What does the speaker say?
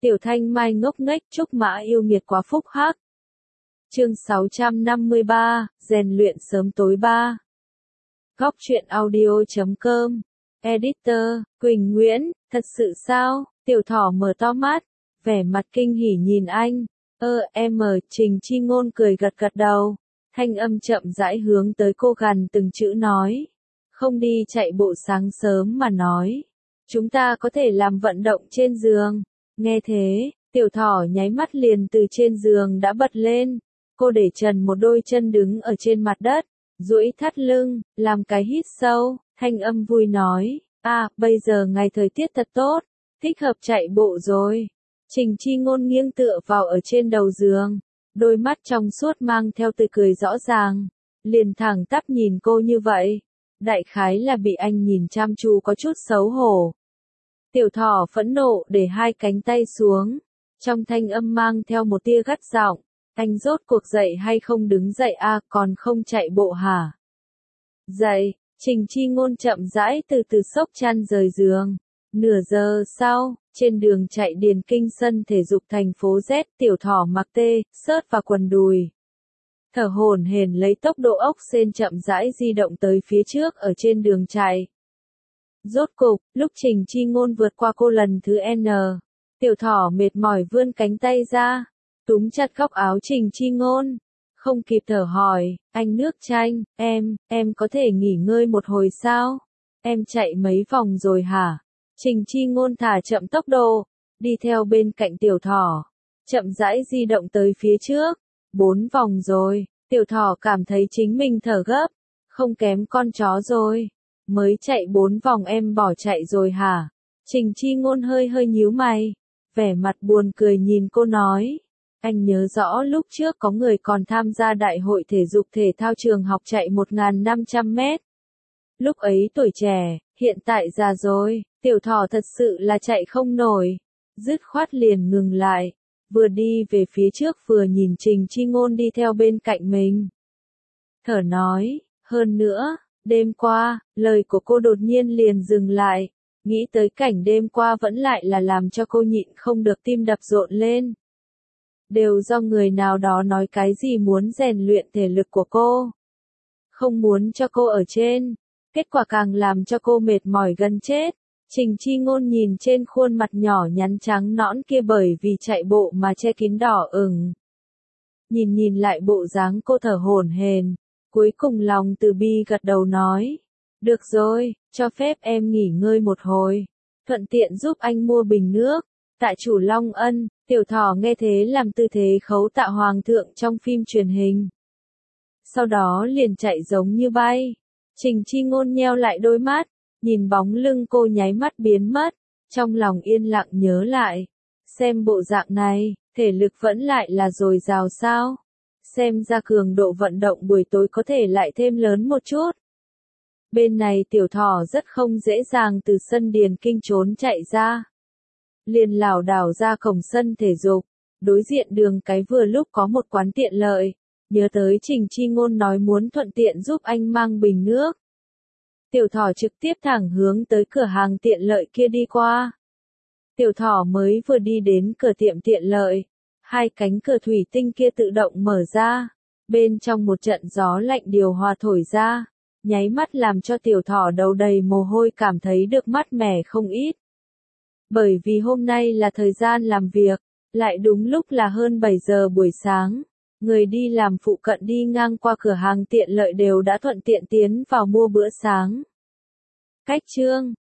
Tiểu Thanh Mai ngốc nghếch Trúc Mã yêu nghiệt quá phúc hắc. Chương 653, rèn luyện sớm tối 3. Góc truyện audio.com. Editor, Quỳnh Nguyễn, thật sự sao? Tiểu Thỏ mở to mắt, vẻ mặt kinh hỉ nhìn anh. Trình Chi Ngôn cười gật gật đầu, thanh âm chậm rãi hướng tới cô gần từng chữ nói. Không đi chạy bộ sáng sớm mà nói. Chúng ta có thể làm vận động trên giường. Nghe thế, Tiểu Thỏ nháy mắt liền từ trên giường đã bật lên. Cô để trần một đôi chân đứng ở trên mặt đất, duỗi thắt lưng, làm cái hít sâu, thanh âm vui nói, bây giờ ngày thời tiết thật tốt, thích hợp chạy bộ rồi. Trình Chi Ngôn nghiêng tựa vào ở trên đầu giường, đôi mắt trong suốt mang theo tươi cười rõ ràng, liền thẳng tắp nhìn cô như vậy. Đại khái là bị anh nhìn chăm chú có chút xấu hổ. Tiểu Thỏ phẫn nộ để hai cánh tay xuống, trong thanh âm mang theo một tia gắt giọng, anh rốt cuộc dậy hay không đứng dậy còn không chạy bộ hả? Dậy, Trình Chi Ngôn chậm rãi từ từ xốc chăn rời giường. Nửa giờ sau, trên đường chạy điền kinh sân thể dục thành phố Z, Tiểu Thỏ mặc sớt và quần đùi. Thở hổn hển lấy tốc độ ốc sên chậm rãi di động tới phía trước ở trên đường chạy. Rốt cục, lúc Trình Chi Ngôn vượt qua cô lần thứ N, Tiểu Thỏ mệt mỏi vươn cánh tay ra, túm chặt góc áo Trình Chi Ngôn. Không kịp thở hỏi, anh nước chanh, em có thể nghỉ ngơi một hồi sao? Em chạy mấy vòng rồi hả? Trình Chi Ngôn thả chậm tốc độ, đi theo bên cạnh Tiểu Thỏ, chậm rãi di động tới phía trước. 4 vòng rồi, Tiểu Thỏ cảm thấy chính mình thở gấp, không kém con chó rồi. Mới chạy 4 vòng em bỏ chạy rồi hả? Trình Chi Ngôn hơi nhíu mày, vẻ mặt buồn cười nhìn cô nói. Anh nhớ rõ lúc trước có người còn tham gia đại hội thể dục thể thao trường học chạy 1.500 mét. Lúc ấy tuổi trẻ, hiện tại già rồi, Tiểu Thỏ thật sự là chạy không nổi. Dứt khoát liền ngừng lại, vừa đi về phía trước vừa nhìn Trình Chi Ngôn đi theo bên cạnh mình. Thở nói, hơn nữa, đêm qua, lời của cô đột nhiên liền dừng lại, nghĩ tới cảnh đêm qua vẫn lại là làm cho cô nhịn không được tim đập rộn lên. Đều do người nào đó nói cái gì muốn rèn luyện thể lực của cô. Không muốn cho cô ở trên, kết quả càng làm cho cô mệt mỏi gần chết. Trình Chi Ngôn nhìn trên khuôn mặt nhỏ nhắn trắng nõn kia bởi vì chạy bộ mà che kín đỏ ửng. Nhìn lại bộ dáng cô thở hổn hển, cuối cùng lòng từ bi gật đầu nói. Được rồi, cho phép em nghỉ ngơi một hồi. Thuận tiện giúp anh mua bình nước. Tạ chủ Long Ân. Tiểu Thỏ nghe thế làm tư thế khấu tạ hoàng thượng trong phim truyền hình. Sau đó liền chạy giống như bay. Trình Chi Ngôn nheo lại đôi mắt, nhìn bóng lưng cô nháy mắt biến mất, trong lòng yên lặng nhớ lại. Xem bộ dạng này, thể lực vẫn lại là dồi dào sao? Xem ra cường độ vận động buổi tối có thể lại thêm lớn một chút. Bên này Tiểu Thỏ rất không dễ dàng từ sân điền kinh trốn chạy ra. Liền lảo đảo ra cổng sân thể dục, đối diện đường cái vừa lúc có một quán tiện lợi, nhớ tới Trình Chi Ngôn nói muốn thuận tiện giúp anh mang bình nước. Tiểu Thỏ trực tiếp thẳng hướng tới cửa hàng tiện lợi kia đi qua. Tiểu Thỏ mới vừa đi đến cửa tiệm tiện lợi, hai cánh cửa thủy tinh kia tự động mở ra, bên trong một trận gió lạnh điều hòa thổi ra, nháy mắt làm cho Tiểu Thỏ đầu đầy mồ hôi cảm thấy được mát mẻ không ít. Bởi vì hôm nay là thời gian làm việc, lại đúng lúc là hơn 7 giờ buổi sáng, người đi làm phụ cận đi ngang qua cửa hàng tiện lợi đều đã thuận tiện tiến vào mua bữa sáng. Cách chương